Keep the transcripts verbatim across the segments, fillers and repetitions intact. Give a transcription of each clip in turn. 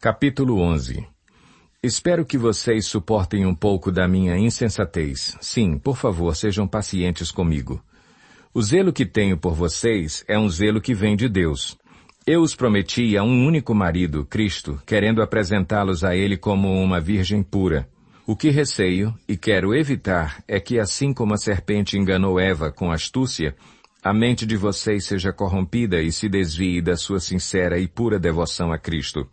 Capítulo onze. Espero que vocês suportem um pouco da minha insensatez. Sim, por favor, sejam pacientes comigo. O zelo que tenho por vocês é um zelo que vem de Deus. Eu os prometi a um único marido, Cristo, querendo apresentá-los a Ele como uma virgem pura. O que receio, e quero evitar, é que assim como a serpente enganou Eva com astúcia, a mente de vocês seja corrompida e se desvie da sua sincera e pura devoção a Cristo.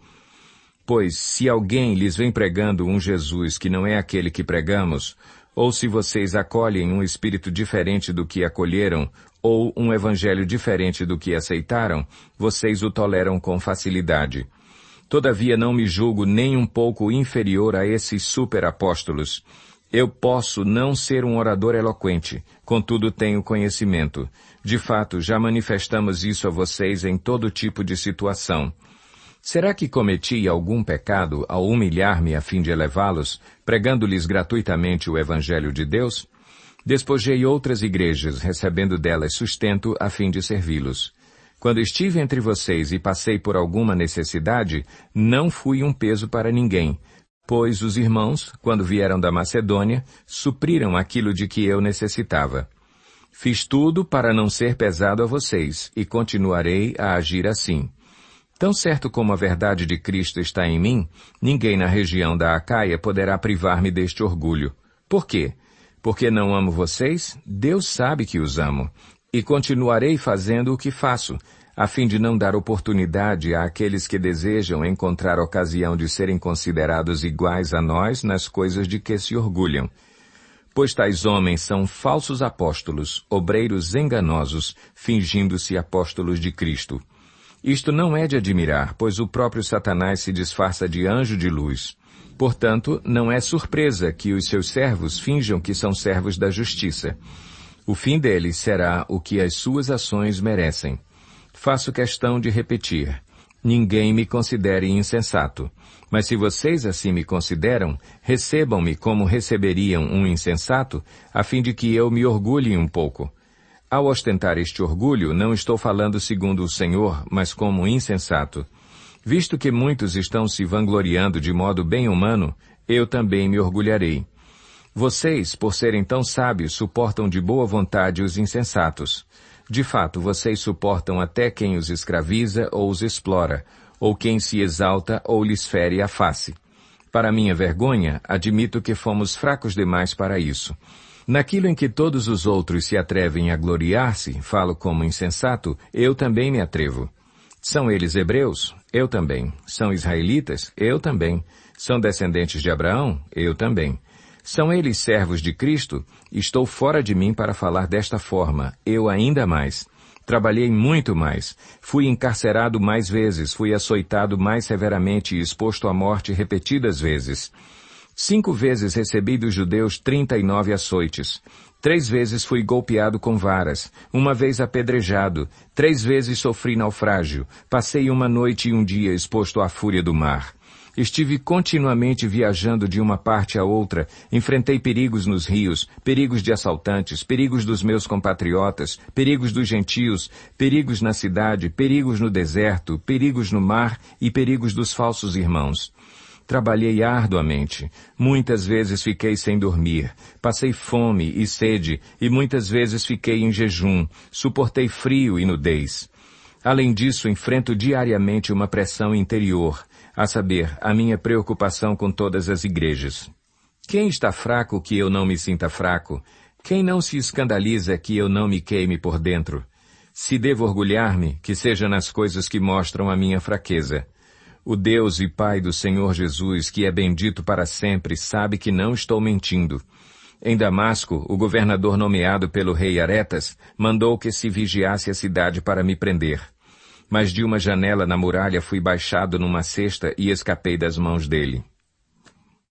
Pois, se alguém lhes vem pregando um Jesus que não é aquele que pregamos, ou se vocês acolhem um espírito diferente do que acolheram, ou um evangelho diferente do que aceitaram, vocês o toleram com facilidade. Todavia não me julgo nem um pouco inferior a esses superapóstolos. Eu posso não ser um orador eloquente, contudo tenho conhecimento. De fato, já manifestamos isso a vocês em todo tipo de situação. Será que cometi algum pecado ao humilhar-me a fim de elevá-los, pregando-lhes gratuitamente o Evangelho de Deus? Despojei outras igrejas, recebendo delas sustento a fim de servi-los. Quando estive entre vocês e passei por alguma necessidade, não fui um peso para ninguém, pois os irmãos, quando vieram da Macedônia, supriram aquilo de que eu necessitava. Fiz tudo para não ser pesado a vocês, e continuarei a agir assim. Tão certo como a verdade de Cristo está em mim, ninguém na região da Acaia poderá privar-me deste orgulho. Por quê? Porque não amo vocês? Deus sabe que os amo. E continuarei fazendo o que faço, a fim de não dar oportunidade àqueles que desejam encontrar ocasião de serem considerados iguais a nós nas coisas de que se orgulham. Pois tais homens são falsos apóstolos, obreiros enganosos, fingindo-se apóstolos de Cristo. Isto não é de admirar, pois o próprio Satanás se disfarça de anjo de luz. Portanto, não é surpresa que os seus servos finjam que são servos da justiça. O fim deles será o que as suas ações merecem. Faço questão de repetir. Ninguém me considere insensato. Mas se vocês assim me consideram, recebam-me como receberiam um insensato, a fim de que eu me orgulhe um pouco. Ao ostentar este orgulho, não estou falando segundo o Senhor, mas como insensato. Visto que muitos estão se vangloriando de modo bem humano, eu também me orgulharei. Vocês, por serem tão sábios, suportam de boa vontade os insensatos. De fato, vocês suportam até quem os escraviza ou os explora, ou quem se exalta ou lhes fere a face. Para minha vergonha, admito que fomos fracos demais para isso. Naquilo em que todos os outros se atrevem a gloriar-se, falo como insensato, eu também me atrevo. São eles hebreus? Eu também. São israelitas? Eu também. São descendentes de Abraão? Eu também. São eles servos de Cristo? Estou fora de mim para falar desta forma, eu ainda mais. Trabalhei muito mais. Fui encarcerado mais vezes, fui açoitado mais severamente e exposto à morte repetidas vezes. Cinco vezes recebi dos judeus trinta e nove açoites. Três vezes fui golpeado com varas, uma vez apedrejado, três vezes sofri naufrágio, passei uma noite e um dia exposto à fúria do mar. Estive continuamente viajando de uma parte a outra, enfrentei perigos nos rios, perigos de assaltantes, perigos dos meus compatriotas, perigos dos gentios, perigos na cidade, perigos no deserto, perigos no mar e perigos dos falsos irmãos. Trabalhei arduamente, muitas vezes fiquei sem dormir, passei fome e sede, e muitas vezes fiquei em jejum, suportei frio e nudez. Além disso, enfrento diariamente uma pressão interior, a saber, a minha preocupação com todas as igrejas. Quem está fraco que eu não me sinta fraco? Quem não se escandaliza que eu não me queime por dentro? Se devo orgulhar-me, que seja nas coisas que mostram a minha fraqueza. O Deus e Pai do Senhor Jesus, que é bendito para sempre, sabe que não estou mentindo. Em Damasco, o governador nomeado pelo rei Aretas mandou que se vigiasse a cidade para me prender. Mas de uma janela na muralha fui baixado numa cesta e escapei das mãos dele.